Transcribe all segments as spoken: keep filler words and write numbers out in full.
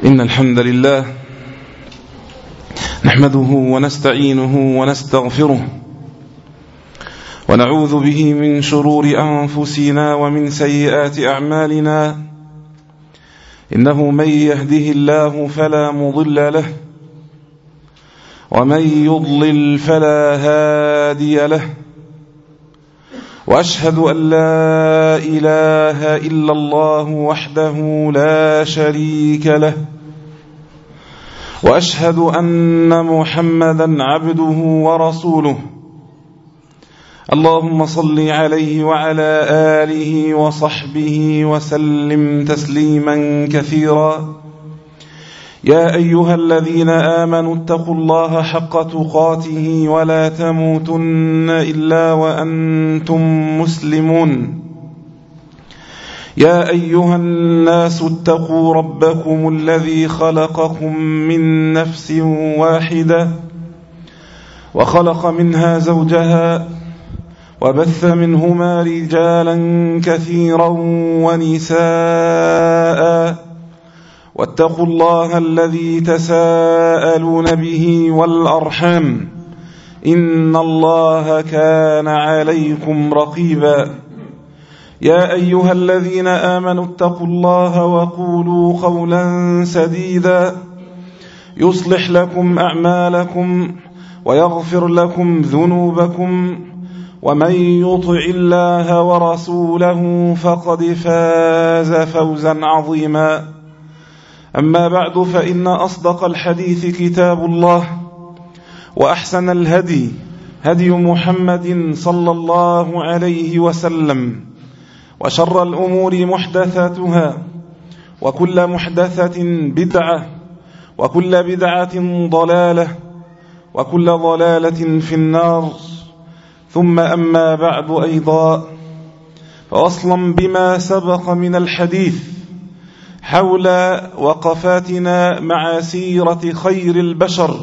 إن الحمد لله نحمده ونستعينه ونستغفره ونعوذ به من شرور أنفسنا ومن سيئات أعمالنا. إنه من يهده الله فلا مضل له ومن يضلل فلا هادي له، وأشهد أن لا إله إلا الله وحده لا شريك له، وأشهد أن محمدا عبده ورسوله. اللهم صل عليه وعلى آله وصحبه وسلم تسليما كثيرا. يا أيها الذين آمنوا اتقوا الله حق تقاته ولا تموتن إلا وأنتم مسلمون. يا أيها الناس اتقوا ربكم الذي خلقكم من نفس واحدة وخلق منها زوجها وبث منهما رجالا كثيرا ونساء، واتقوا الله الذي تساءلون به والأرحام، إن الله كان عليكم رقيبا. يا أيها الذين آمنوا اتقوا الله وقولوا قولا سديدا يصلح لكم أعمالكم ويغفر لكم ذنوبكم، ومن يطع الله ورسوله فقد فاز فوزا عظيما. أما بعد، فإن أصدق الحديث كتاب الله، وأحسن الهدي هدي محمد صلى الله عليه وسلم، وشر الأمور محدثاتها، وكل محدثة بدعة، وكل بدعة ضلالة، وكل ضلالة في النار. ثم أما بعد أيضا، فأصلا بما سبق من الحديث حول وقفاتنا مع سيرة خير البشر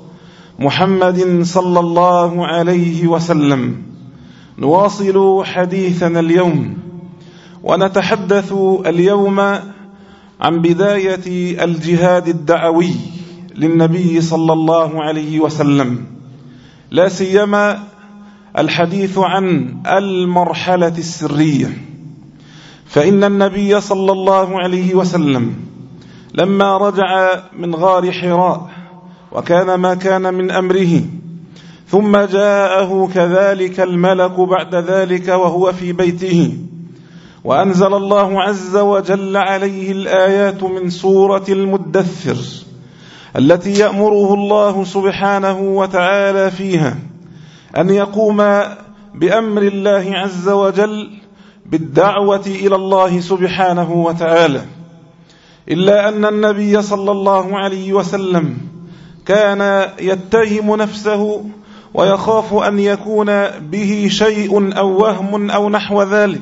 محمد صلى الله عليه وسلم، نواصل حديثنا اليوم، ونتحدث اليوم عن بداية الجهاد الدعوي للنبي صلى الله عليه وسلم، لا سيما الحديث عن المرحلة السرية. فإن النبي صلى الله عليه وسلم لما رجع من غار حراء، وكان ما كان من أمره، ثم جاءه كذلك الملك بعد ذلك وهو في بيته، وأنزل الله عز وجل عليه الآيات من سورة المدثر التي يأمره الله سبحانه وتعالى فيها أن يقوم بأمر الله عز وجل بالدعوة إلى الله سبحانه وتعالى. إلا أن النبي صلى الله عليه وسلم كان يتهم نفسه ويخاف أن يكون به شيء أو وهم أو نحو ذلك،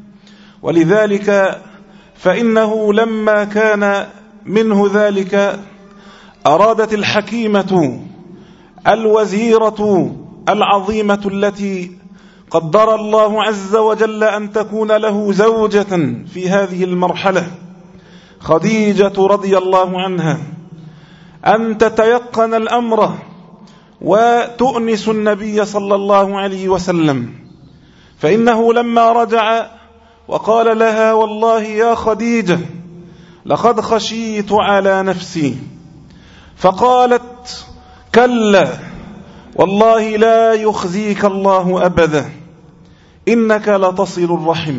ولذلك فإنه لما كان منه ذلك أرادت الحكيمة الوزيرة العظيمة التي قدر الله عز وجل أن تكون له زوجة في هذه المرحلة، خديجة رضي الله عنها، أن تتيقن الأمر وتؤنس النبي صلى الله عليه وسلم. فإنه لما رجع وقال لها: والله يا خديجة لقد خشيت على نفسي، فقالت: كلا والله لا يخزيك الله أبدا، إنك لتصل الرحم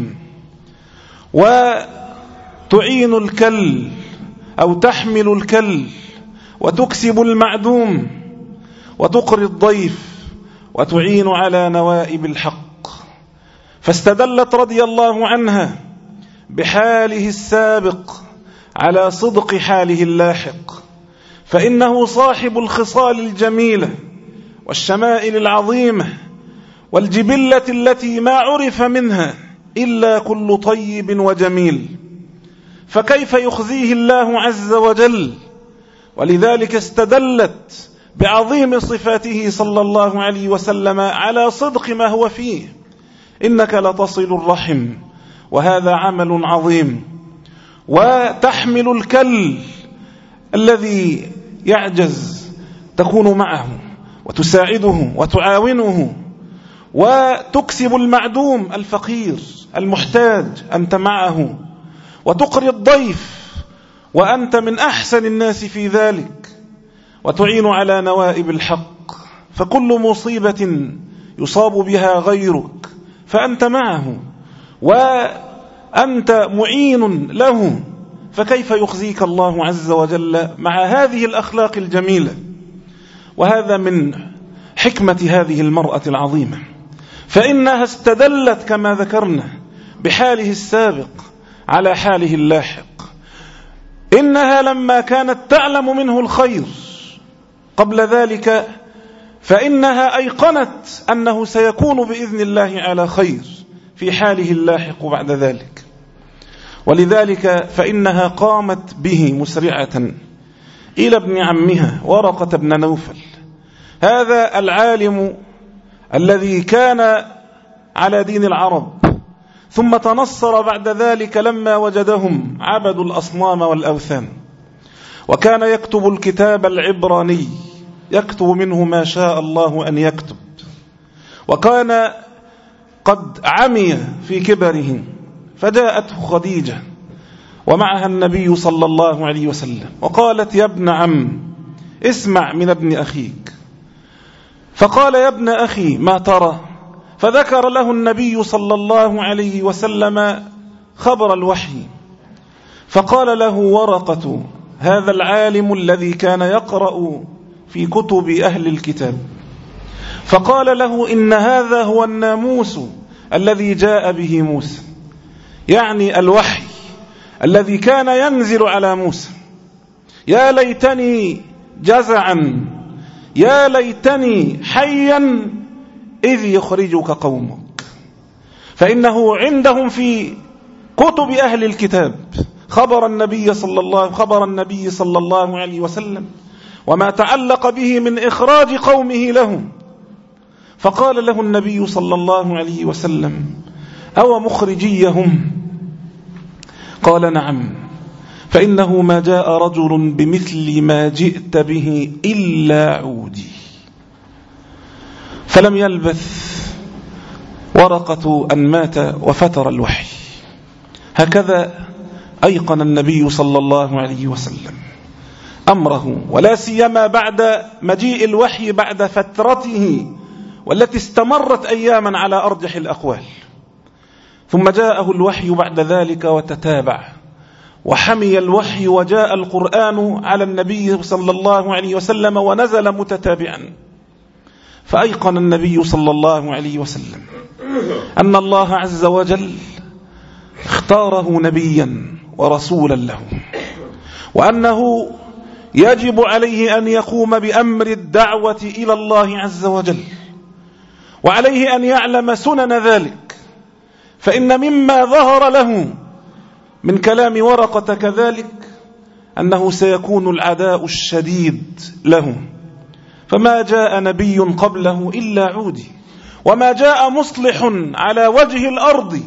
وتعين الكل أو تحمل الكل وتكسب المعدوم وتقري الضيف وتعين على نوائب الحق. فاستدلت رضي الله عنها بحاله السابق على صدق حاله اللاحق، فإنه صاحب الخصال الجميلة والشمائل العظيمة والجبلة التي ما عرف منها إلا كل طيب وجميل، فكيف يخزيه الله عز وجل؟ ولذلك استدلت بعظيم صفاته صلى الله عليه وسلم على صدق ما هو فيه: إنك لتصل الرحم، وهذا عمل عظيم. وتحمل الكل الذي يعجز تكون معه وتساعده وتعاونه، وتكسب المعدوم الفقير المحتاج أنت معه، وتقري الضيف وأنت من أحسن الناس في ذلك، وتعين على نوائب الحق. فكل مصيبة يصاب بها غيرك فأنت معه وأنت معين له، فكيف يخزيك الله عز وجل مع هذه الأخلاق الجميلة؟ وهذا من حكمة هذه المرأة العظيمة، فإنها استدلت كما ذكرنا بحاله السابق على حاله اللاحق. إنها لما كانت تعلم منه الخير قبل ذلك فإنها أيقنت أنه سيكون بإذن الله على خير في حاله اللاحق بعد ذلك، ولذلك فإنها قامت به مسرعة إلى ابن عمها ورقة بن نوفل، هذا العالم الذي كان على دين العرب ثم تنصر بعد ذلك لما وجدهم عبدوا الأصنام والأوثان، وكان يكتب الكتاب العبراني، يكتب منه ما شاء الله أن يكتب، وكان قد عمي في كبره، فجاءته خديجة ومعها النبي صلى الله عليه وسلم وقالت: يا ابن عم اسمع من ابن أخيك. فقال: يا ابن أخي ما ترى؟ فذكر له النبي صلى الله عليه وسلم خبر الوحي، فقال له ورقة هذا العالم الذي كان يقرأ في كتب أهل الكتاب، فقال له: إن هذا هو الناموس الذي جاء به موسى، يعني الوحي الذي كان ينزل على موسى. يا ليتني جزعا، يا ليتني حيا إذ يخرجك قومك. فإنه عندهم في كتب أهل الكتاب خبر النبي صلى الله خبر النبي صلى الله عليه وسلم وما تعلق به من إخراج قومه لهم. فقال له النبي صلى الله عليه وسلم: أو مخرجيهم؟ قال: نعم، فإنه ما جاء رجل بمثل ما جئت به إلا عودي. فلم يلبث ورقة أن مات وفتر الوحي. هكذا أيقن النبي صلى الله عليه وسلم أمره، ولا سيما بعد مجيء الوحي بعد فترته والتي استمرت أياما على أرجح الأقوال، ثم جاءه الوحي بعد ذلك وتتابع، وحمي الوحي وجاء القرآن على النبي صلى الله عليه وسلم ونزل متتابعا. فأيقن النبي صلى الله عليه وسلم أن الله عز وجل اختاره نبيا ورسولا له، وأنه يجب عليه أن يقوم بأمر الدعوة إلى الله عز وجل، وعليه أن يعلم سنن ذلك. فإن مما ظهر له من كلام ورقة كذلك أنه سيكون العداء الشديد له، فما جاء نبي قبله إلا عودي، وما جاء مصلح على وجه الأرض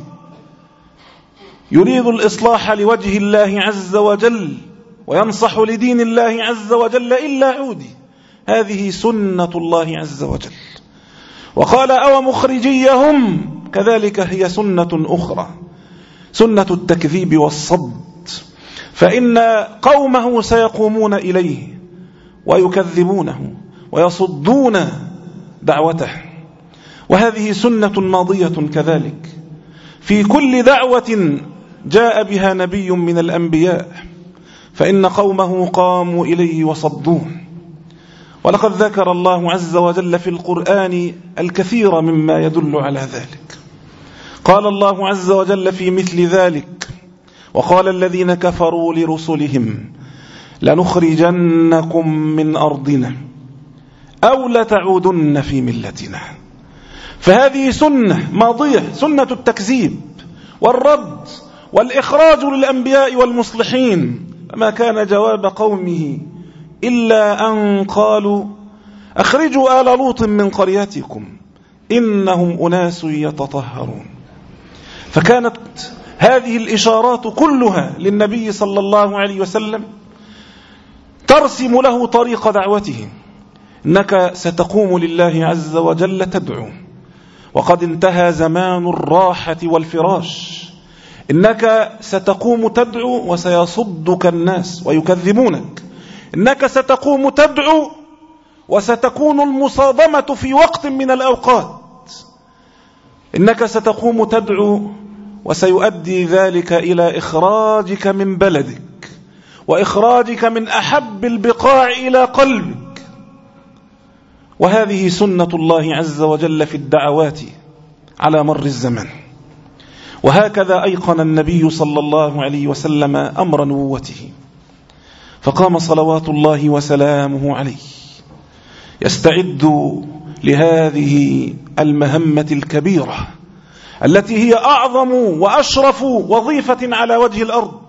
يريد الإصلاح لوجه الله عز وجل وينصح لدين الله عز وجل إلا عودي. هذه سنة الله عز وجل. وقال: أو مخرجيهم؟ كذلك هي سنة أخرى، سنة التكذيب والصد، فإن قومه سيقومون إليه ويكذبونه ويصدون دعوته، وهذه سنة ماضية كذلك في كل دعوة جاء بها نبي من الأنبياء، فإن قومه قاموا إليه وصدوه. ولقد ذكر الله عز وجل في القرآن الكثير مما يدل على ذلك. قال الله عز وجل في مثل ذلك: وقال الذين كفروا لرسلهم لنخرجنكم من أرضنا أو لتعودن في ملتنا. فهذه سنة ماضية، سنة التكذيب والرد والإخراج للأنبياء والمصلحين. فما كان جواب قومه إلا أن قالوا: أخرجوا آل لوط من قريتكم إنهم أناس يتطهرون. فكانت هذه الإشارات كلها للنبي صلى الله عليه وسلم ترسم له طريق دعوته. إنك ستقوم لله عز وجل تدعو، وقد انتهى زمان الراحة والفراش. إنك ستقوم تدعو وسيصدك الناس ويكذبونك. إنك ستقوم تدعو وستكون المصادمة في وقت من الأوقات. إنك ستقوم تدعو وسيؤدي ذلك إلى إخراجك من بلدك وإخراجك من أحب البقاع إلى قلبك. وهذه سنة الله عز وجل في الدعوات على مر الزمن. وهكذا أيقن النبي صلى الله عليه وسلم أمر نبوته، فقام صلوات الله وسلامه عليه يستعد لهذه المهمة الكبيرة التي هي أعظم وأشرف وظيفة على وجه الأرض.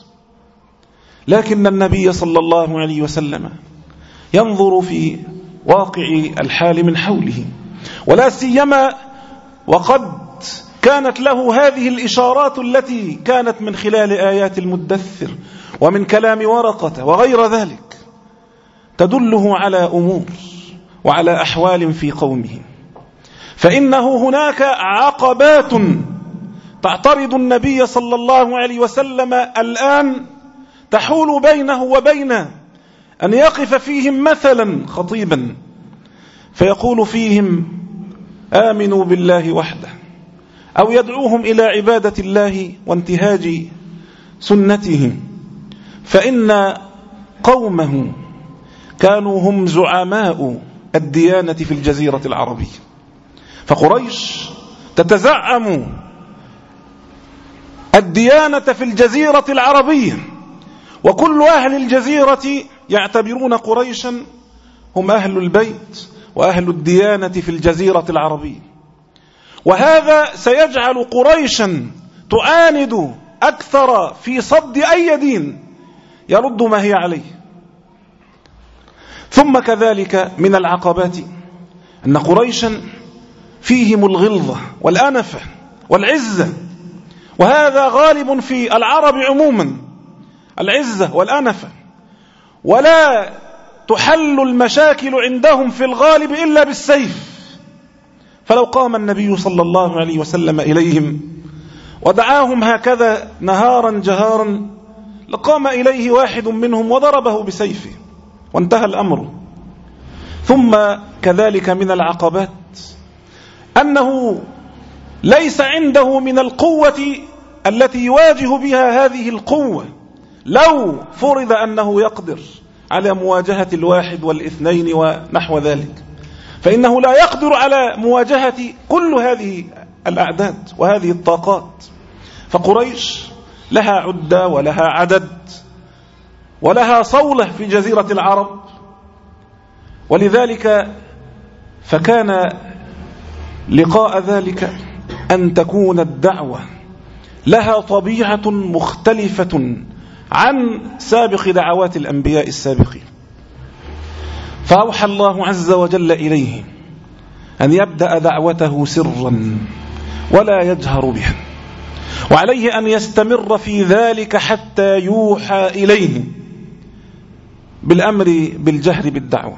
لكن النبي صلى الله عليه وسلم ينظر في واقع الحال من حوله، ولا سيما وقد كانت له هذه الإشارات التي كانت من خلال آيات المدثر ومن كلام ورقة وغير ذلك تدله على أمور وعلى أحوال في قومه. فإنه هناك عقبات تعترض النبي صلى الله عليه وسلم الآن تحول بينه وبين أن يقف فيهم مثلا خطيبا فيقول فيهم آمنوا بالله وحده، أو يدعوهم إلى عبادة الله وانتهاج سنته. فإن قومه كانوا هم زعماء الديانة في الجزيرة العربية، فقريش تتزعم الديانة في الجزيرة العربية، وكل أهل الجزيرة يعتبرون قريشا هم أهل البيت وأهل الديانة في الجزيرة العربية. وهذا سيجعل قريشا تعاند أكثر في صد أي دين يرد ما هي عليه. ثم كذلك من العقبات أن قريشا فيهم الغلظة والأنفة والعزة، وهذا غالب في العرب عموما، العزة والأنفة، ولا تحل المشاكل عندهم في الغالب إلا بالسيف. فلو قام النبي صلى الله عليه وسلم إليهم ودعاهم هكذا نهارا جهارا لقام إليه واحد منهم وضربه بسيفه وانتهى الأمر. ثم كذلك من العقبات أنه ليس عنده من القوة التي يواجه بها هذه القوة، لو فرض أنه يقدر على مواجهة الواحد والاثنين ونحو ذلك، فإنه لا يقدر على مواجهة كل هذه الأعداد وهذه الطاقات. فقريش لها عدة ولها عدد ولها صولة في جزيرة العرب، ولذلك فكان لقاء ذلك أن تكون الدعوة لها طبيعة مختلفة عن سابق دعوات الأنبياء السابقين. فأوحى الله عز وجل إليه أن يبدأ دعوته سرا ولا يجهر بها، وعليه أن يستمر في ذلك حتى يوحى إليه بالأمر بالجهر بالدعوة.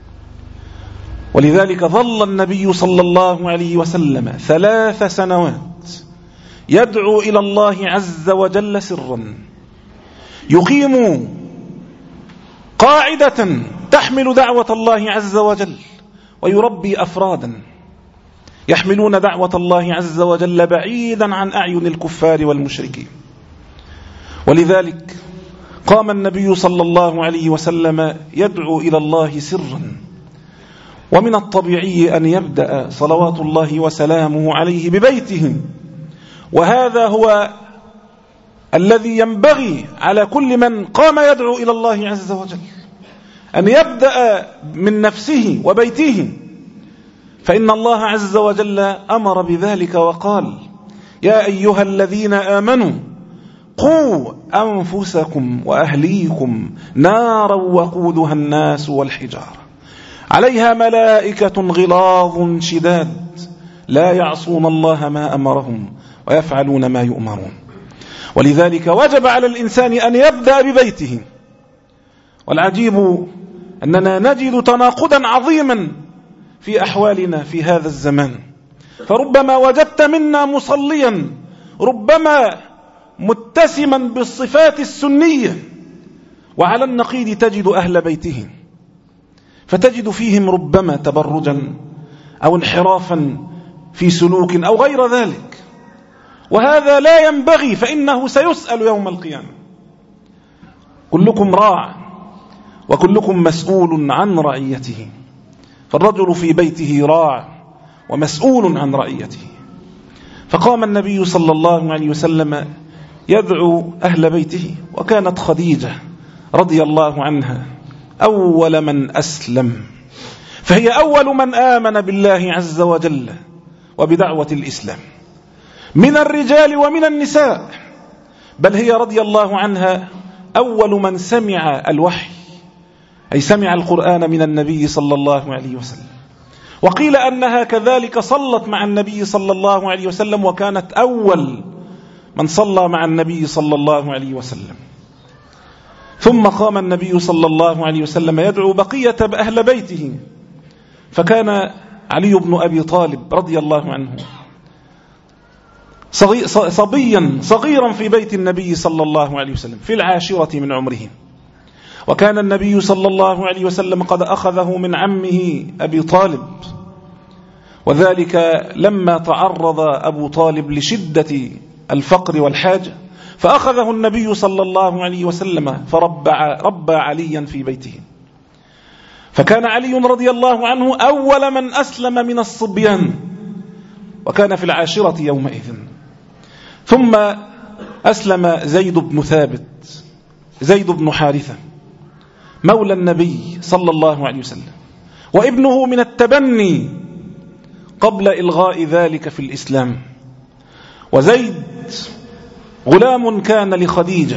ولذلك ظل النبي صلى الله عليه وسلم ثلاث سنوات يدعو إلى الله عز وجل سرا، يقيم قاعدة تحمل دعوة الله عز وجل، ويربي أفرادا يحملون دعوة الله عز وجل بعيدا عن أعين الكفار والمشركين. ولذلك قام النبي صلى الله عليه وسلم يدعو إلى الله سرا، ومن الطبيعي أن يبدأ صلوات الله وسلامه عليه ببيته، وهذا هو الذي ينبغي على كل من قام يدعو إلى الله عز وجل، أن يبدأ من نفسه وبيته. فإن الله عز وجل أمر بذلك وقال: يا أيها الذين آمنوا قوا أنفسكم وأهليكم نارا وقودها الناس والحجارة عليها ملائكة غلاظ شداد لا يعصون الله ما أمرهم ويفعلون ما يؤمرون. ولذلك وجب على الإنسان أن يبدأ ببيته، والعجيب أننا نجد تناقضا عظيما في أحوالنا في هذا الزمان، فربما وجدت منا مصليا ربما متسما بالصفات السنية، وعلى النقيض تجد أهل بيته فتجد فيهم ربما تبرجا أو انحرافا في سلوك أو غير ذلك، وهذا لا ينبغي، فإنه سيسأل يوم القيامة. كلكم راع وكلكم مسؤول عن رعيته، فالرجل في بيته راع ومسؤول عن رعيته. فقام النبي صلى الله عليه وسلم يدعو أهل بيته، وكانت خديجة رضي الله عنها أول من أسلم، فهي أول من آمن بالله عز وجل وبدعوة الإسلام من الرجال ومن النساء، بل هي رضي الله عنها أول من سمع الوحي، أي سمع القرآن من النبي صلى الله عليه وسلم. وقيل أنها كذلك صلت مع النبي صلى الله عليه وسلم، وكانت أول من صلى مع النبي صلى الله عليه وسلم. ثم قام النبي صلى الله عليه وسلم يدعو بقية أهل بيته، فكان علي بن أبي طالب رضي الله عنه صبيا صغيرا في بيت النبي صلى الله عليه وسلم في العاشرة من عمره، وكان النبي صلى الله عليه وسلم قد أخذه من عمه أبي طالب، وذلك لما تعرض أبو طالب لشدة الفقر والحاجة، فأخذه النبي صلى الله عليه وسلم فربى ربى عليا في بيته. فكان علي رضي الله عنه أول من أسلم من الصبيان، وكان في العاشرة يومئذ. ثم أسلم زيد بن ثابت زيد بن حارثة مولى النبي صلى الله عليه وسلم، وابنه من التبني قبل إلغاء ذلك في الإسلام. وزيد غلام كان لخديجة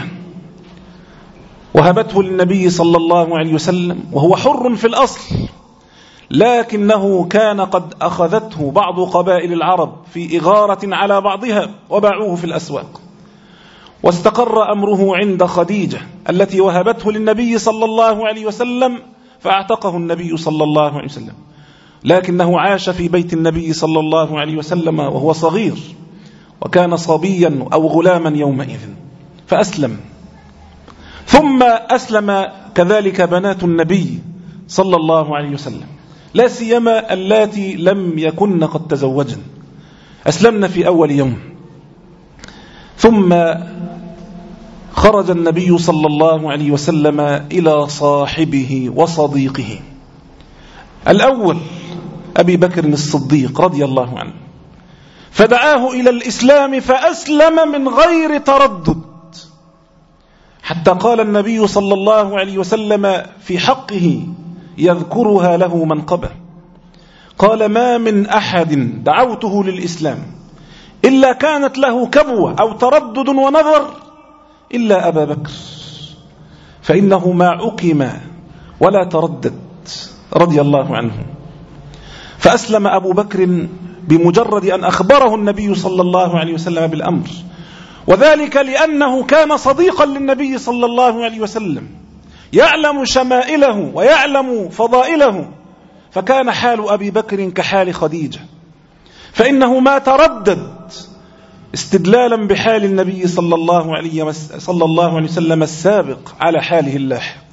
وهبته للنبي صلى الله عليه وسلم، وهو حر في الأصل، لكنه كان قد أخذته بعض قبائل العرب في إغارة على بعضها وباعوه في الأسواق، واستقر أمره عند خديجة التي وهبته للنبي صلى الله عليه وسلم، فاعتقه النبي صلى الله عليه وسلم، لكنه عاش في بيت النبي صلى الله عليه وسلم وهو صغير، وكان صبيا أو غلاما يومئذ فأسلم. ثم أسلم كذلك بنات النبي صلى الله عليه وسلم، لا سيما اللاتي لم يكن قد تزوجن، أسلمن في أول يوم. ثم خرج النبي صلى الله عليه وسلم إلى صاحبه وصديقه الأول أبي بكر الصديق رضي الله عنه، فدعاه إلى الإسلام فأسلم من غير تردد، حتى قال النبي صلى الله عليه وسلم في حقه يذكرها له منقبة، قال: ما من أحد دعوته للإسلام إلا كانت له كبوة أو تردد ونظر إلا أبا بكر، فإنه ما عكم ولا تردد رضي الله عنه. فأسلم أبو بكر بمجرد أن أخبره النبي صلى الله عليه وسلم بالأمر، وذلك لأنه كان صديقا للنبي صلى الله عليه وسلم، يعلم شمائله ويعلم فضائله، فكان حال أبي بكر كحال خديجة، فإنه ما تردد استدلالا بحال النبي صلى الله عليه صلى الله عليه وسلم السابق على حاله اللاحق.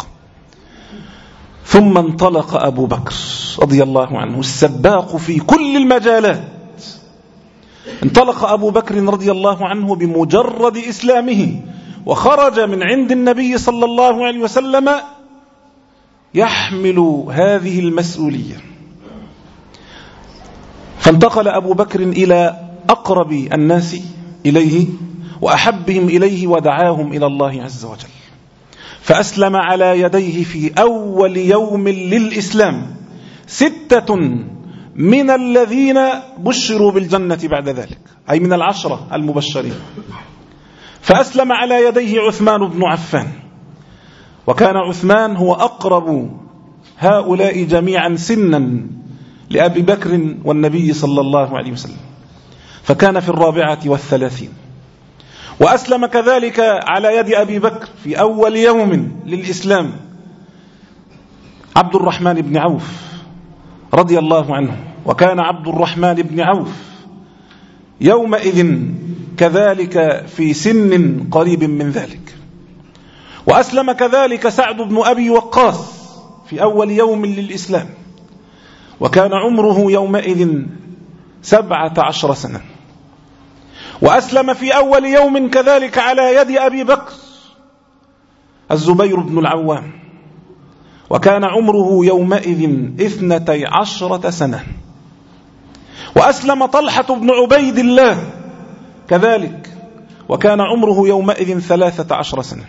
ثم انطلق أبو بكر رضي الله عنه السباق في كل المجالات، انطلق أبو بكر رضي الله عنه بمجرد إسلامه، وخرج من عند النبي صلى الله عليه وسلم يحمل هذه المسؤولية. فانتقل أبو بكر إلى أقرب الناس إليه وأحبهم إليه ودعاهم إلى الله عز وجل، فأسلم على يديه في أول يوم للإسلام ستة من الذين بشروا بالجنة بعد ذلك، أي من العشرة المبشرين. فأسلم على يديه عثمان بن عفان، وكان عثمان هو أقرب هؤلاء جميعا سنا لأبي بكر والنبي صلى الله عليه وسلم، فكان في الرابعة والثلاثين. وأسلم كذلك على يد أبي بكر في أول يوم للإسلام عبد الرحمن بن عوف رضي الله عنه. وكان عبد الرحمن بن عوف يومئذ كذلك في سن قريب من ذلك. وأسلم كذلك سعد بن أبي وقاص في أول يوم للإسلام، وكان عمره يومئذ سبعة عشر سنة. وأسلم في أول يوم كذلك على يد أبي بكر الزبير بن العوام، وكان عمره يومئذ اثنتي عشرة سنة. وأسلم طلحة بن عبيد الله كذلك، وكان عمره يومئذ ثلاثة عشر سنة.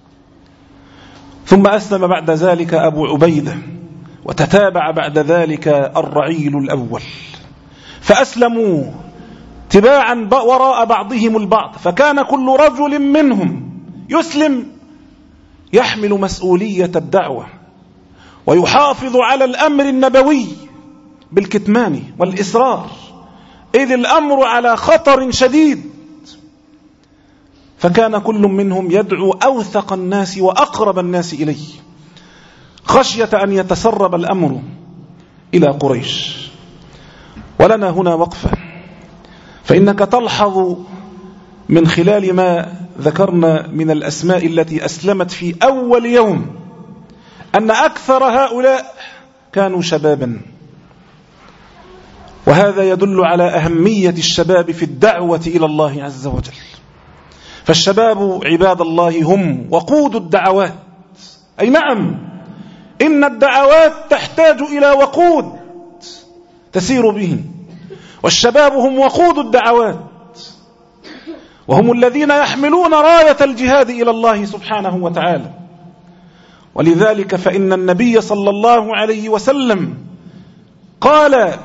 ثم أسلم بعد ذلك أبو عبيدة، وتتابع بعد ذلك الرعيل الأول، فأسلموا تباعا وراء بعضهم البعض، فكان كل رجل منهم يسلم يحمل مسؤولية الدعوة ويحافظ على الأمر النبوي بالكتمان والإصرار، إذ الأمر على خطر شديد. فكان كل منهم يدعو أوثق الناس وأقرب الناس إليه خشية أن يتسرب الأمر إلى قريش. ولنا هنا وقفة، فإنك تلحظ من خلال ما ذكرنا من الأسماء التي أسلمت في أول يوم أن أكثر هؤلاء كانوا شبابا، وهذا يدل على أهمية الشباب في الدعوة إلى الله عز وجل. فالشباب عباد الله هم وقود الدعوات. أي نعم، إن الدعوات تحتاج إلى وقود تسير به، والشباب هم وقود الدعوات، وهم الذين يحملون راية الجهاد إلى الله سبحانه وتعالى. ولذلك فإن النبي صلى الله عليه وسلم قال: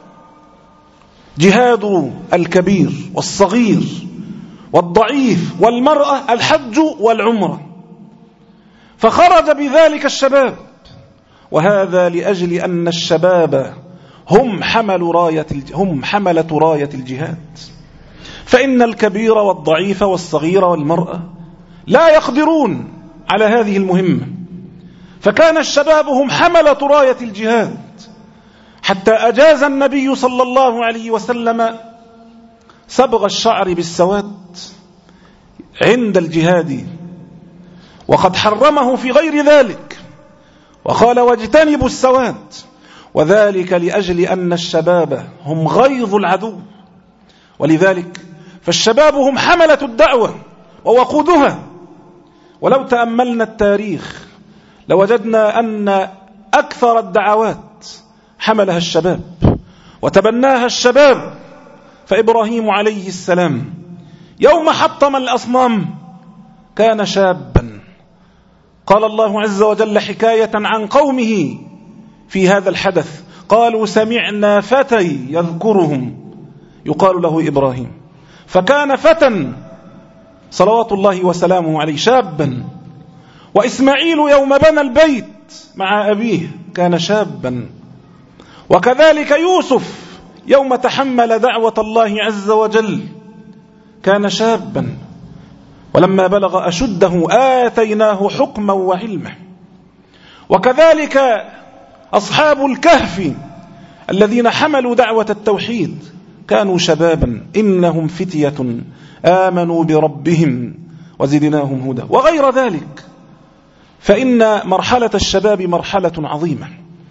جهاد الكبير والصغير والضعيف والمرأة الحج والعمرة، فخرج بذلك الشباب، وهذا لأجل أن الشباب هم حمل راية هم حملة راية الجهاد. فإن الكبير والضعيف والصغير والمرأة لا يقدرون على هذه المهمة، فكان الشباب هم حملة راية الجهاد، حتى أجاز النبي صلى الله عليه وسلم صبغ الشعر بالسواد عند الجهاد، وقد حرمه في غير ذلك وقال: واجتنبوا السواد، وذلك لأجل أن الشباب هم غيظ العدو. ولذلك فالشباب هم حملة الدعوة ووقودها. ولو تأملنا التاريخ لوجدنا أن أكثر الدعوات حملها الشباب وتبناها الشباب. فإبراهيم عليه السلام يوم حطم الأصنام كان شابا. قال الله عز وجل حكاية عن قومه في هذا الحدث: قالوا سمعنا فتى يذكرهم يقال له إبراهيم. فكان فتى صلوات الله وسلامه عليه شابا. وإسماعيل يوم بنى البيت مع أبيه كان شابا. وكذلك يوسف يوم تحمل دعوة الله عز وجل كان شابا. ولما بلغ أشده آتيناه حكما وعلما. وكذلك أصحاب الكهف الذين حملوا دعوة التوحيد كانوا شبابا. إنهم فتية آمنوا بربهم وزدناهم هدى، وغير ذلك. فإن مرحلة الشباب مرحلة عظيمة،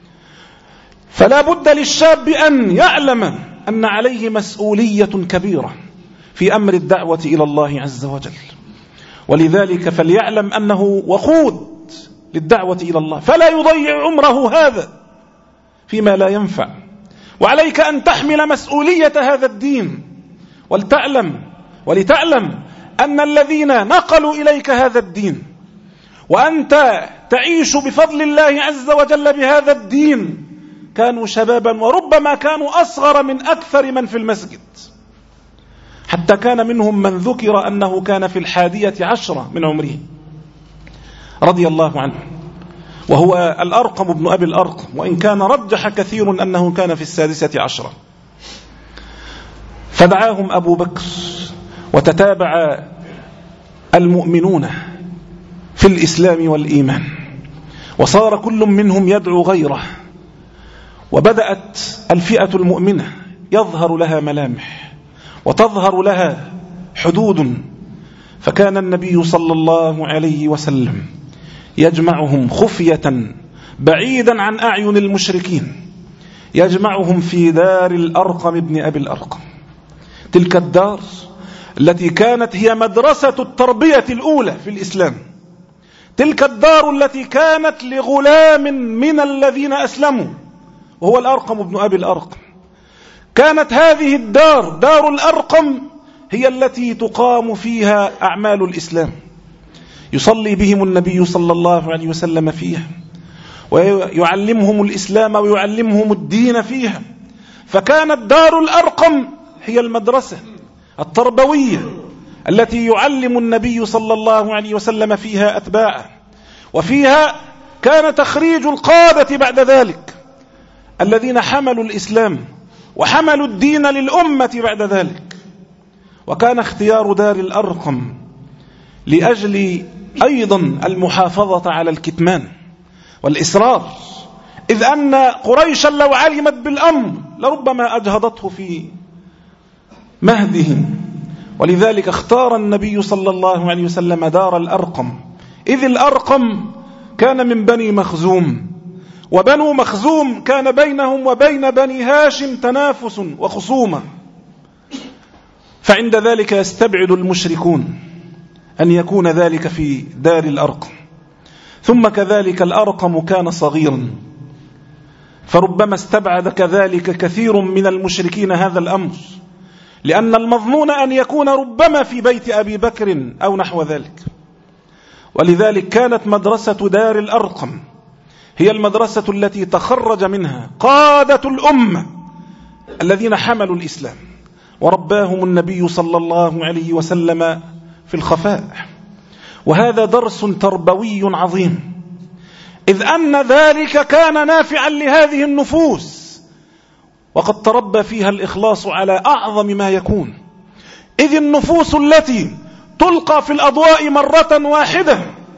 فلا بد للشاب أن يعلم أن عليه مسؤولية كبيرة في أمر الدعوة إلى الله عز وجل. ولذلك فليعلم أنه وقود للدعوة إلى الله، فلا يضيع عمره هذا فيما لا ينفع. وعليك أن تحمل مسؤولية هذا الدين، ولتعلم ولتعلم أن الذين نقلوا إليك هذا الدين وأنت تعيش بفضل الله عز وجل بهذا الدين كانوا شبابا، وربما كانوا أصغر من أكثر من في المسجد، حتى كان منهم من ذكر أنه كان في الحادية عشرة من عمره رضي الله عنه، وهو الأرقم بن أبي الأرقم، وإن كان رجح كثير أنه كان في السادسة عشرة. فدعاهم أبو بكر وتتابع المؤمنون في الإسلام والإيمان، وصار كل منهم يدعو غيره، وبدأت الفئة المؤمنة يظهر لها ملامح وتظهر لها حدود. فكان النبي صلى الله عليه وسلم يجمعهم خفية بعيدا عن أعين المشركين، يجمعهم في دار الأرقم ابن أبي الأرقم، تلك الدار التي كانت هي مدرسة التربية الأولى في الإسلام، تلك الدار التي كانت لغلام من الذين أسلموا وهو الأرقم ابن أبي الأرقم. كانت هذه الدار دار الأرقم هي التي تقام فيها أعمال الإسلام، يصلي بهم النبي صلى الله عليه وسلم فيها، ويعلمهم الإسلام ويعلمهم الدين فيها. فكانت دار الأرقم هي المدرسة التربوية التي يعلم النبي صلى الله عليه وسلم فيها أتباعه، وفيها كان تخريج القادة بعد ذلك الذين حملوا الإسلام وحملوا الدين للأمة بعد ذلك. وكان اختيار دار الأرقم لأجل أيضا المحافظة على الكتمان والإسرار، إذ أن قريشا لو علمت بالأمر لربما أجهضته في مهده. ولذلك اختار النبي صلى الله عليه وسلم دار الأرقم، إذ الأرقم كان من بني مخزوم، وبنو مخزوم كان بينهم وبين بني هاشم تنافس وخصومة، فعند ذلك يستبعد المشركون أن يكون ذلك في دار الأرقم. ثم كذلك الأرقم كان صغيرا، فربما استبعد كذلك كثير من المشركين هذا الأمر، لأن المظنون أن يكون ربما في بيت أبي بكر أو نحو ذلك. ولذلك كانت مدرسة دار الأرقم هي المدرسة التي تخرج منها قادة الأمة الذين حملوا الإسلام، ورباهم النبي صلى الله عليه وسلم في الخفاء. وهذا درس تربوي عظيم، إذ أن ذلك كان نافعا لهذه النفوس، وقد تربى فيها الإخلاص على أعظم ما يكون، إذ النفوس التي تلقى في الأضواء مرة واحدة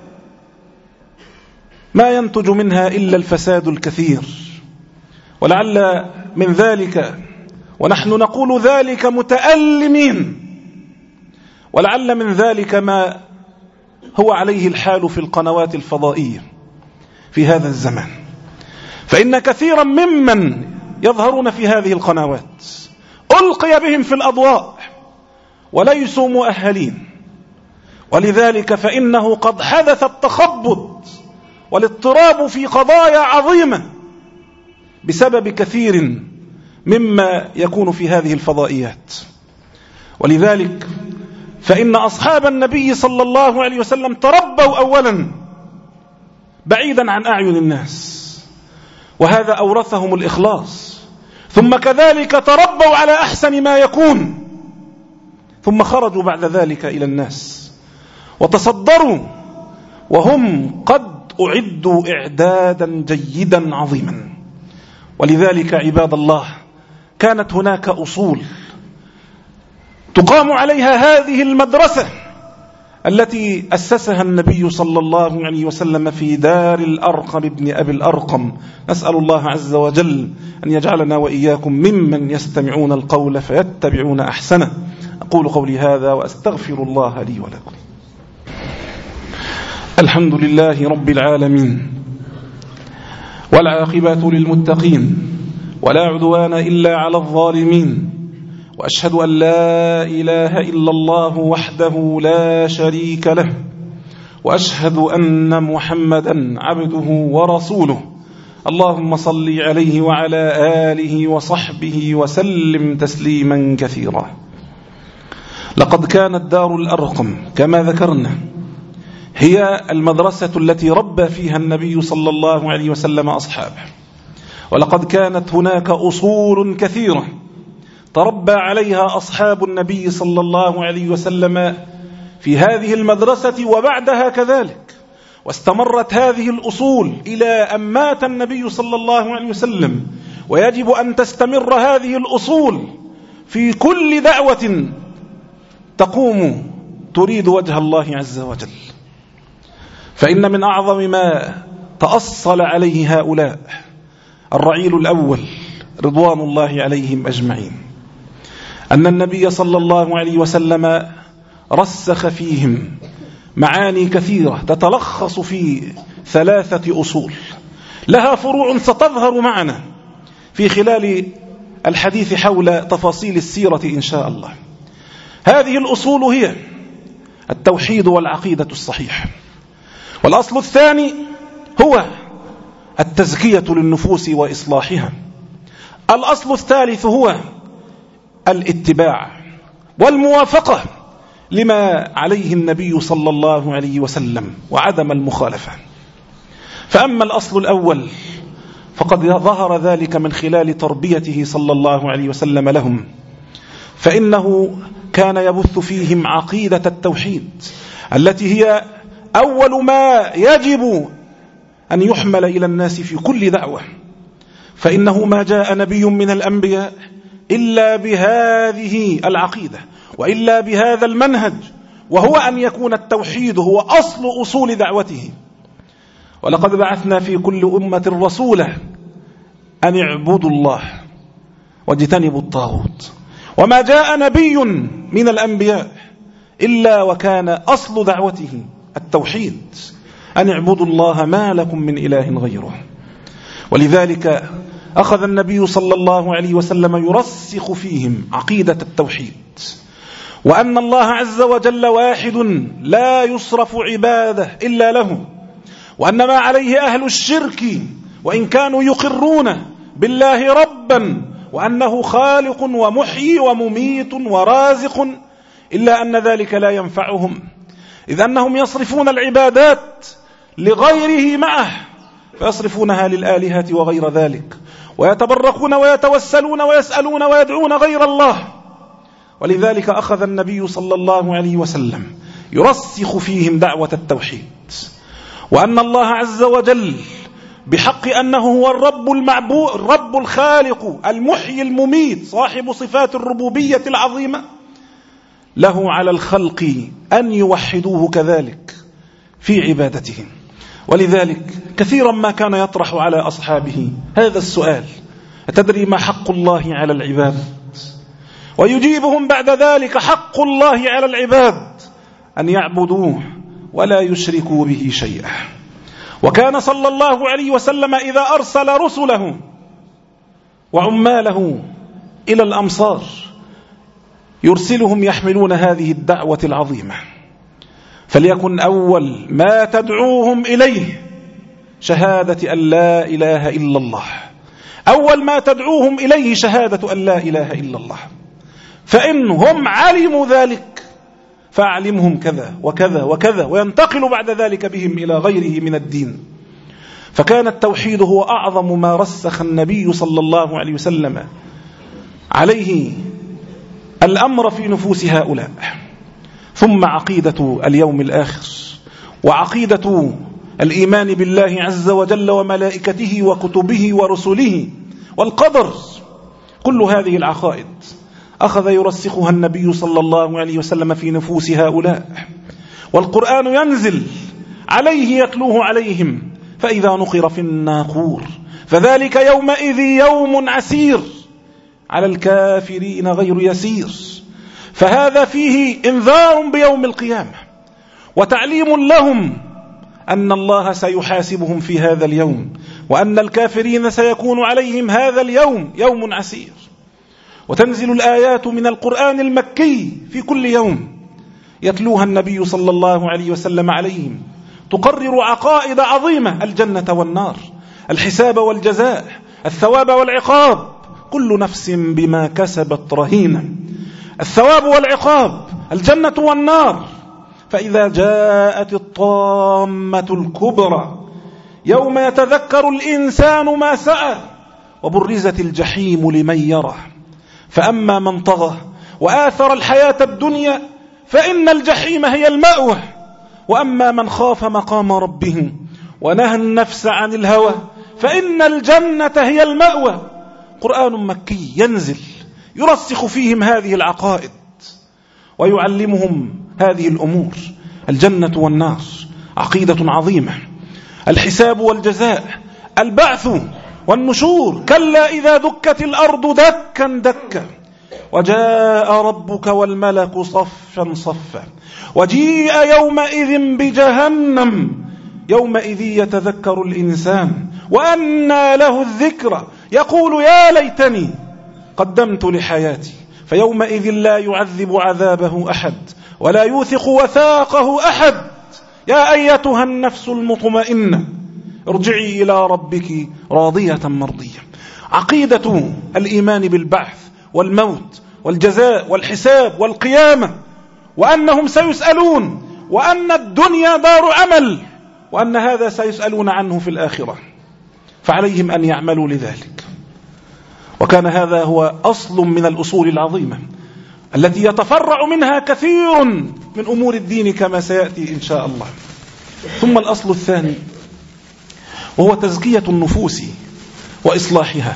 ما ينتج منها إلا الفساد الكثير. ولعل من ذلك، ونحن نقول ذلك متألمين، ولعل من ذلك ما هو عليه الحال في القنوات الفضائية في هذا الزمان، فإن كثيرا ممن يظهرون في هذه القنوات ألقي بهم في الأضواء وليسوا مؤهلين، ولذلك فإنه قد حدث التخبط والاضطراب في قضايا عظيمة بسبب كثير مما يكون في هذه الفضائيات. ولذلك فإن أصحاب النبي صلى الله عليه وسلم تربوا أولا بعيدا عن أعين الناس، وهذا أورثهم الإخلاص، ثم كذلك تربوا على أحسن ما يكون، ثم خرجوا بعد ذلك إلى الناس وتصدروا وهم قد أعدوا إعدادا جيدا عظيما. ولذلك عباد الله كانت هناك أصول تقام عليها هذه المدرسة التي أسسها النبي صلى الله عليه وسلم في دار الأرقم ابن أبي الأرقم. نسأل الله عز وجل أن يجعلنا وإياكم ممن يستمعون القول فيتبعون أحسنه. أقول قولي هذا وأستغفر الله لي ولكم. الحمد لله رب العالمين، والعاقبة للمتقين، ولا عدوان إلا على الظالمين، وأشهد أن لا إله إلا الله وحده لا شريك له، وأشهد أن محمدا عبده ورسوله. اللهم صل عليه وعلى آله وصحبه وسلم تسليما كثيرا. لقد كانت دار الأرقم كما ذكرنا هي المدرسة التي ربى فيها النبي صلى الله عليه وسلم أصحابه، ولقد كانت هناك أصول كثيرة تربى عليها أصحاب النبي صلى الله عليه وسلم في هذه المدرسة وبعدها كذلك، واستمرت هذه الأصول إلى أن مات النبي صلى الله عليه وسلم. ويجب أن تستمر هذه الأصول في كل دعوة تقوم تريد وجه الله عز وجل، فإن من أعظم ما تأصل عليه هؤلاء الرعيل الأول رضوان الله عليهم أجمعين، أن النبي صلى الله عليه وسلم رسخ فيهم معاني كثيرة تتلخص في ثلاثة أصول لها فروع ستظهر معنا في خلال الحديث حول تفاصيل السيرة إن شاء الله. هذه الأصول هي التوحيد والعقيدة الصحيحة، والأصل الثاني هو التزكية للنفوس وإصلاحها، الأصل الثالث هو الاتباع والموافقة لما عليه النبي صلى الله عليه وسلم وعدم المخالفة. فأما الأصل الأول فقد ظهر ذلك من خلال تربيته صلى الله عليه وسلم لهم، فإنه كان يبث فيهم عقيدة التوحيد التي هي أول ما يجب أن يحمل إلى الناس في كل دعوة، فإنه ما جاء نبي من الأنبياء إلا بهذه العقيدة وإلا بهذا المنهج، وهو أن يكون التوحيد هو أصل أصول دعوته. ولقد بعثنا في كل أمة رسولا أن اعبدوا الله واجتنبوا الطاغوت، وما جاء نبي من الأنبياء إلا وكان أصل دعوته التوحيد، أن اعبدوا الله ما لكم من إله غيره. ولذلك أخذ النبي صلى الله عليه وسلم يرسخ فيهم عقيدة التوحيد، وأن الله عز وجل واحد لا يصرف عباده إلا له، وأن ما عليه أهل الشرك وإن كانوا يقرون بالله ربا وأنه خالق ومحيي ومميت ورازق، إلا أن ذلك لا ينفعهم، إذ أنهم يصرفون العبادات لغيره معه، فيصرفونها للآلهة وغير ذلك، ويتبركون ويتوسلون ويسألون ويدعون غير الله. ولذلك أخذ النبي صلى الله عليه وسلم يرسخ فيهم دعوة التوحيد، وأن الله عز وجل بحق أنه هو الرب المعبود، الرب الخالق المحيي المميت صاحب صفات الربوبية العظيمة، له على الخلق أن يوحدوه كذلك في عبادتهم. ولذلك كثيرا ما كان يطرح على أصحابه هذا السؤال: أتدري ما حق الله على العباد؟ ويجيبهم بعد ذلك: حق الله على العباد أن يعبدوه ولا يشركوا به شيئا. وكان صلى الله عليه وسلم إذا أرسل رسله وعماله إلى الأمصار يرسلهم يحملون هذه الدعوة العظيمة، فليكن أول ما تدعوهم إليه شهادة أن لا إله إلا الله، أول ما تدعوهم إليه شهادة أن لا إله إلا الله، فإنهم علموا ذلك فأعلمهم كذا وكذا وكذا، وينتقل بعد ذلك بهم إلى غيره من الدين. فكان التوحيد هو أعظم ما رسخ النبي صلى الله عليه وسلم عليه الأمر في نفوس هؤلاء. ثم عقيدة اليوم الآخر، وعقيدة الإيمان بالله عز وجل وملائكته وكتبه ورسله والقدر، كل هذه العقائد أخذ يرسخها النبي صلى الله عليه وسلم في نفوس هؤلاء، والقرآن ينزل عليه يتلوه عليهم، فإذا نقر في الناقور فذلك يومئذ يوم عسير على الكافرين غير يسير. فهذا فيه إنذار بيوم القيامة وتعليم لهم أن الله سيحاسبهم في هذا اليوم، وأن الكافرين سيكون عليهم هذا اليوم يوم عسير. وتنزل الآيات من القرآن المكي في كل يوم يتلوها النبي صلى الله عليه وسلم عليهم، تقرر عقائد عظيمة: الجنة والنار، الحساب والجزاء، الثواب والعقاب، كل نفس بما كسبت رهينة. الثواب والعقاب، الجنة والنار. فإذا جاءت الطامة الكبرى يوم يتذكر الإنسان ما سعى وبرزت الجحيم لمن يرى، فأما من طغى وآثر الحياة الدنيا فإن الجحيم هي المأوى، وأما من خاف مقام ربه ونهى النفس عن الهوى فإن الجنة هي المأوى. قرآن مكي ينزل يرسخ فيهم هذه العقائد ويعلمهم هذه الأمور: الجنة والنار، عقيدة عظيمة. الحساب والجزاء، البعث والنشور. كلا إذا دكت الأرض دكا دكا وجاء ربك والملك صفا صفا وجيء يومئذ بجهنم يومئذ يتذكر الإنسان وأنى له الذكرى يقول يا ليتني قدمت لحياتي فيومئذ لا يعذب عذابه أحد ولا يوثق وثاقه أحد. يا أيتها النفس المطمئنة ارجعي إلى ربك راضية مرضية. عقيدة الإيمان بالبعث والموت والجزاء والحساب والقيامة، وأنهم سيسألون، وأن الدنيا دار عمل، وأن هذا سيسألون عنه في الآخرة، فعليهم أن يعملوا لذلك. وكان هذا هو أصل من الأصول العظيمة التي يتفرع منها كثير من أمور الدين كما سيأتي إن شاء الله. ثم الأصل الثاني وهو تزكية النفوس وإصلاحها،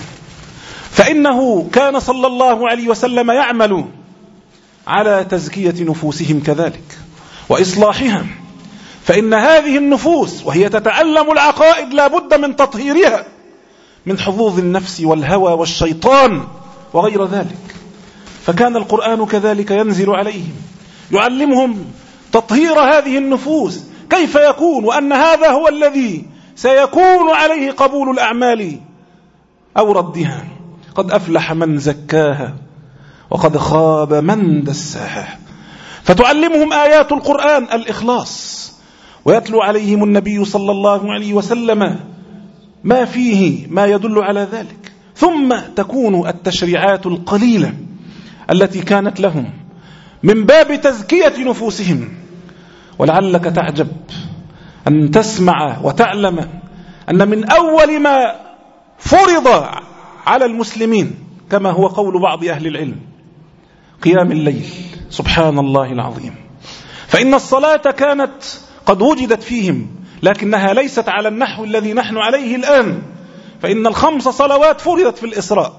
فإنه كان صلى الله عليه وسلم يعمل على تزكية نفوسهم كذلك وإصلاحها، فإن هذه النفوس وهي تتعلم العقائد لا بد من تطهيرها من حظوظ النفس والهوى والشيطان وغير ذلك. فكان القرآن كذلك ينزل عليهم يعلمهم تطهير هذه النفوس كيف يكون، وأن هذا هو الذي سيكون عليه قبول الأعمال أو ردها. قد أفلح من زكاها وقد خاب من دساها. فتعلمهم آيات القرآن الإخلاص، ويتلو عليهم النبي صلى الله عليه وسلم ما فيه ما يدل على ذلك. ثم تكون التشريعات القليلة التي كانت لهم من باب تزكية نفوسهم. ولعلك تعجب أن تسمع وتعلم أن من أول ما فرض على المسلمين كما هو قول بعض أهل العلم قيام الليل. سبحان الله العظيم. فإن الصلاة كانت قد وجدت فيهم، لكنها ليست على النحو الذي نحن عليه الآن، فإن الخمس صلوات فرضت في الإسراء.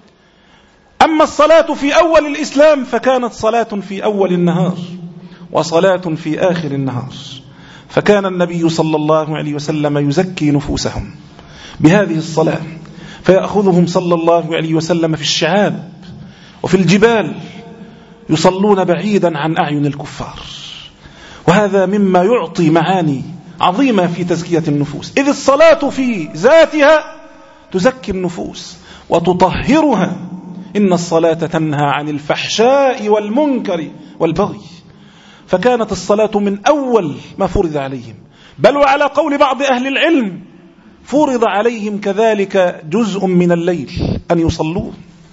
أما الصلاة في أول الإسلام فكانت صلاة في أول النهار وصلاة في آخر النهار. فكان النبي صلى الله عليه وسلم يزكي نفوسهم بهذه الصلاة، فيأخذهم صلى الله عليه وسلم في الشعاب وفي الجبال يصلون بعيدا عن أعين الكفار. وهذا مما يعطي معاني عظيمة في تزكية النفوس، إذ الصلاة في ذاتها تزكي النفوس وتطهرها. إن الصلاة تنهى عن الفحشاء والمنكر والبغي. فكانت الصلاة من أول ما فرض عليهم، بل وعلى قول بعض أهل العلم فرض عليهم كذلك جزء من الليل أن يصلوا.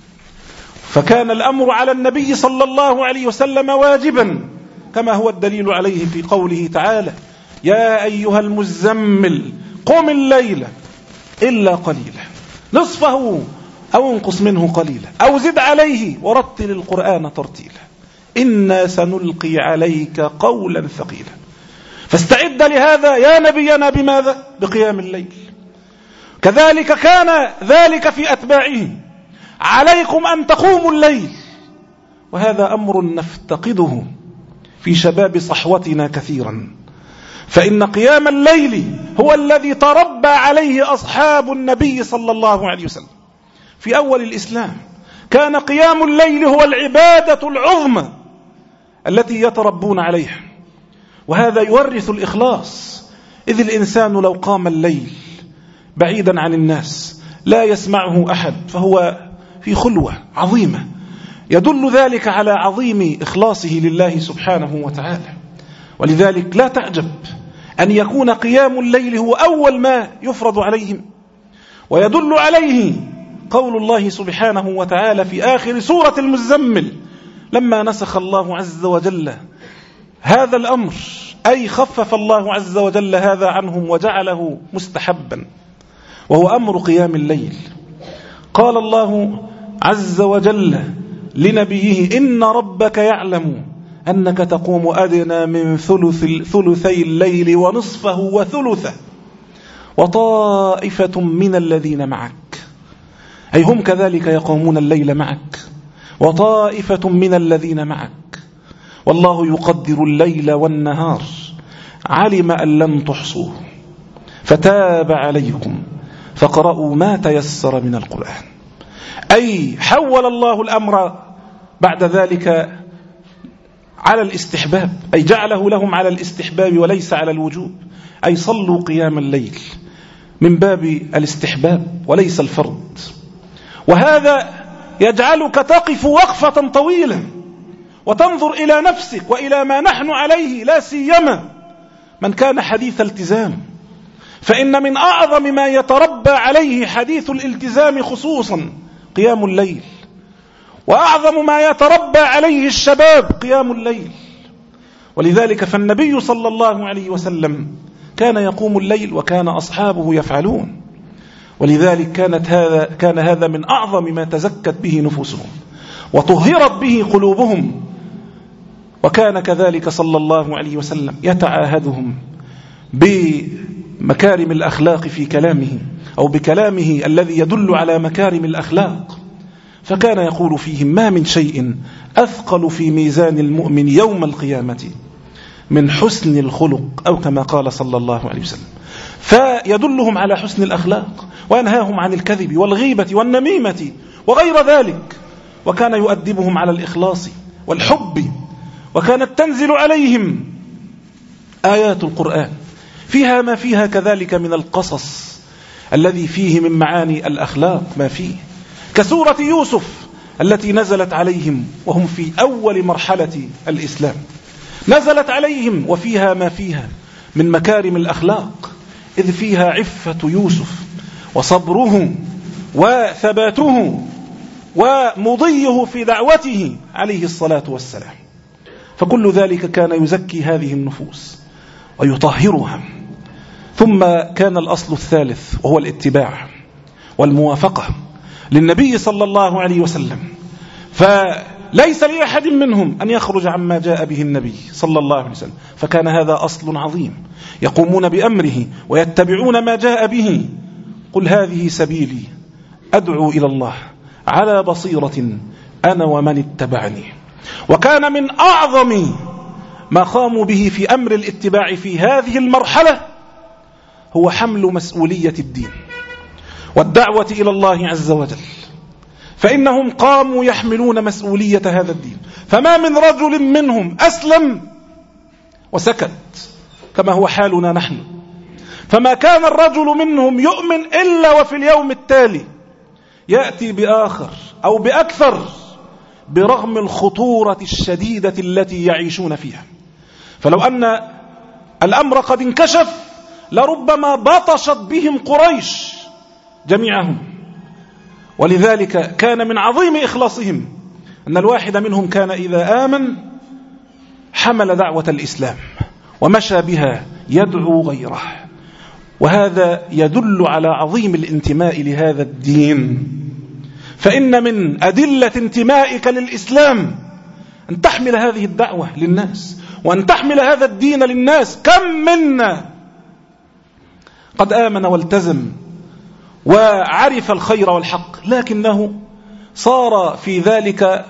فكان الأمر على النبي صلى الله عليه وسلم واجبا، كما هو الدليل عليه في قوله تعالى يا أيها المزمل قم الليل إلا قليلا نصفه أو انقص منه قليلا أو زد عليه ورتل القرآن ترتيلا إنا سنلقي عليك قولا ثقيلا. فاستعد لهذا يا نبينا بماذا؟ بقيام الليل. كذلك كان ذلك في أتباعه، عليكم أن تقوموا الليل. وهذا أمر نفتقده في شباب صحوتنا كثيرا، فإن قيام الليل هو الذي تربى عليه أصحاب النبي صلى الله عليه وسلم في أول الإسلام. كان قيام الليل هو العبادة العظمى التي يتربون عليها، وهذا يورث الإخلاص، إذ الإنسان لو قام الليل بعيدا عن الناس لا يسمعه أحد فهو في خلوة عظيمة، يدل ذلك على عظيم إخلاصه لله سبحانه وتعالى. ولذلك لا تعجب أن يكون قيام الليل هو أول ما يفرض عليهم. ويدل عليه قول الله سبحانه وتعالى في آخر سورة المزمل لما نسخ الله عز وجل هذا الأمر، أي خفف الله عز وجل هذا عنهم وجعله مستحبا، وهو أمر قيام الليل. قال الله عز وجل لنبيه إن ربك يعلم أنك تقوم أدنى من ثلث ثلثي الليل ونصفه وثلثه وطائفة من الذين معك، أي هم كذلك يقومون الليل معك، وطائفة من الذين معك، والله يقدر الليل والنهار علم أن لن تحصوه فتاب عليكم فقرأوا ما تيسر من القرآن. أي حول الله الأمر بعد ذلك على الاستحباب، أي جعله لهم على الاستحباب وليس على الوجوب. أي صلوا قيام الليل من باب الاستحباب وليس الفرض. وهذا يجعلك تقف وقفة طويلة وتنظر إلى نفسك وإلى ما نحن عليه، لا سيما من كان حديث التزام، فإن من أعظم ما يتربى عليه حديث الالتزام خصوصا قيام الليل، وأعظم ما يتربى عليه الشباب قيام الليل. ولذلك فالنبي صلى الله عليه وسلم كان يقوم الليل وكان أصحابه يفعلون، ولذلك كانت هذا كان هذا من أعظم ما تزكت به نفوسهم وطهرت به قلوبهم. وكان كذلك صلى الله عليه وسلم يتعاهدهم بمكارم الأخلاق في كلامه أو بكلامه الذي يدل على مكارم الأخلاق، فكان يقول فيهم: ما من شيء أثقل في ميزان المؤمن يوم القيامة من حسن الخلق، أو كما قال صلى الله عليه وسلم. فيدلهم على حسن الأخلاق وينهاهم عن الكذب والغيبة والنميمة وغير ذلك، وكان يؤدبهم على الإخلاص والحب. وكانت تنزل عليهم آيات القرآن فيها ما فيها كذلك من القصص الذي فيه من معاني الأخلاق ما فيه، كسورة يوسف التي نزلت عليهم وهم في أول مرحلة الإسلام، نزلت عليهم وفيها ما فيها من مكارم الأخلاق، إذ فيها عفة يوسف وصبره وثباته ومضيه في دعوته عليه الصلاة والسلام. فكل ذلك كان يزكي هذه النفوس ويطهرها. ثم كان الأصل الثالث وهو الاتباع والموافقة للنبي صلى الله عليه وسلم، فليس لأحد منهم أن يخرج عما جاء به النبي صلى الله عليه وسلم، فكان هذا أصل عظيم، يقومون بأمره ويتبعون ما جاء به. قل هذه سبيلي أدعو إلى الله على بصيرة أنا ومن اتبعني. وكان من أعظم ما قاموا به في أمر الاتباع في هذه المرحلة هو حمل مسؤولية الدين والدعوة إلى الله عز وجل، فإنهم قاموا يحملون مسؤولية هذا الدين. فما من رجل منهم أسلم وسكت كما هو حالنا نحن، فما كان الرجل منهم يؤمن إلا وفي اليوم التالي يأتي بآخر أو بأكثر، برغم الخطورة الشديدة التي يعيشون فيها. فلو أن الأمر قد انكشف لربما بطشت بهم قريش جميعهم. ولذلك كان من عظيم إخلاصهم أن الواحد منهم كان إذا آمن حمل دعوة الإسلام ومشى بها يدعو غيره، وهذا يدل على عظيم الانتماء لهذا الدين. فإن من أدلة انتمائك للإسلام أن تحمل هذه الدعوة للناس وأن تحمل هذا الدين للناس. كم منا قد آمن والتزم وعرف الخير والحق، لكنه صار في ذلك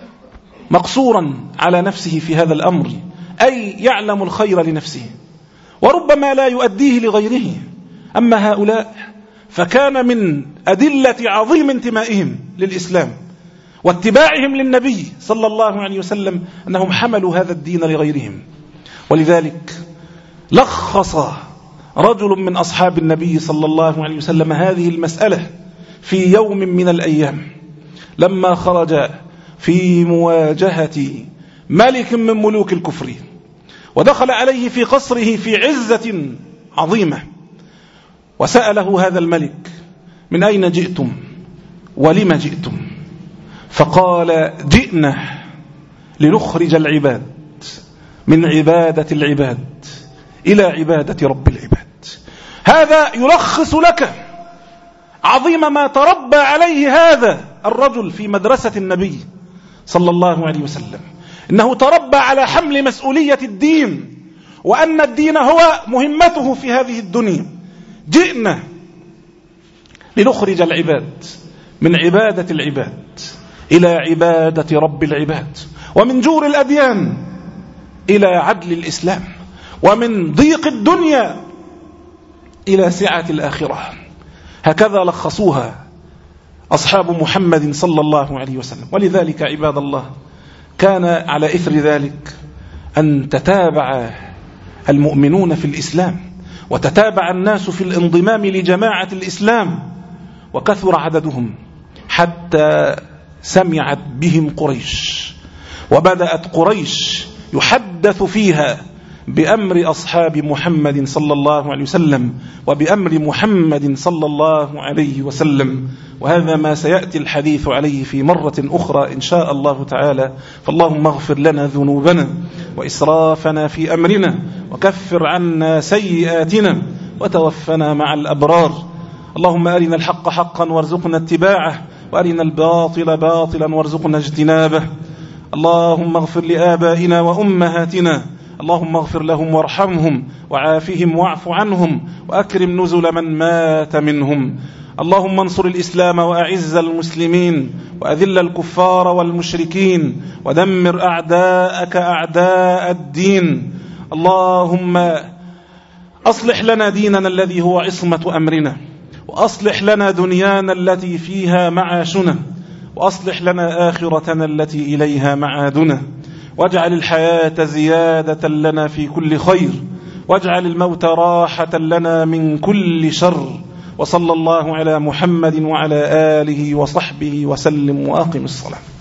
مقصورا على نفسه في هذا الأمر، أي يعلم الخير لنفسه وربما لا يؤديه لغيره. أما هؤلاء فكان من أدلة عظيم انتمائهم للإسلام واتباعهم للنبي صلى الله عليه وسلم أنهم حملوا هذا الدين لغيرهم. ولذلك لخص رجل من أصحاب النبي صلى الله عليه وسلم هذه المسألة في يوم من الأيام لما خرج في مواجهة ملك من ملوك الكفر، ودخل عليه في قصره في عزة عظيمة، وسأله هذا الملك: من أين جئتم ولم جئتم؟ فقال: جئنا لنخرج العباد من عبادة العباد إلى عبادة رب العباد. هذا يلخص لك عظيم ما تربى عليه هذا الرجل في مدرسة النبي صلى الله عليه وسلم، إنه تربى على حمل مسؤولية الدين، وأن الدين هو مهمته في هذه الدنيا. جئنا لنخرج العباد من عبادة العباد إلى عبادة رب العباد، ومن جور الأديان إلى عدل الإسلام، ومن ضيق الدنيا إلى سعة الآخرة. هكذا لخصوها أصحاب محمد صلى الله عليه وسلم. ولذلك عباد الله كان على إثر ذلك أن تتابع المؤمنون في الإسلام وتتابع الناس في الانضمام لجماعة الإسلام، وكثر عددهم حتى سمعت بهم قريش، وبدأت قريش يحدث فيها بأمر أصحاب محمد صلى الله عليه وسلم وبأمر محمد صلى الله عليه وسلم. وهذا ما سيأتي الحديث عليه في مرة أخرى إن شاء الله تعالى. فاللهم اغفر لنا ذنوبنا وإسرافنا في أمرنا، وكفر عنا سيئاتنا، وتوفنا مع الأبرار. اللهم أرنا الحق حقا وارزقنا اتباعه، وأرنا الباطل باطلا وارزقنا اجتنابه. اللهم اغفر لآبائنا وأمهاتنا، اللهم اغفر لهم وارحمهم وعافهم واعف عنهم وأكرم نزل من مات منهم. اللهم انصر الإسلام وأعز المسلمين، وأذل الكفار والمشركين، ودمر أعداءك أعداء الدين. اللهم أصلح لنا ديننا الذي هو عصمة أمرنا، وأصلح لنا دنيانا التي فيها معاشنا، وأصلح لنا آخرتنا التي إليها معادنا، واجعل الحياة زيادة لنا في كل خير، واجعل الموت راحة لنا من كل شر. وصلى الله على محمد وعلى آله وصحبه وسلم، وأقم الصلاة.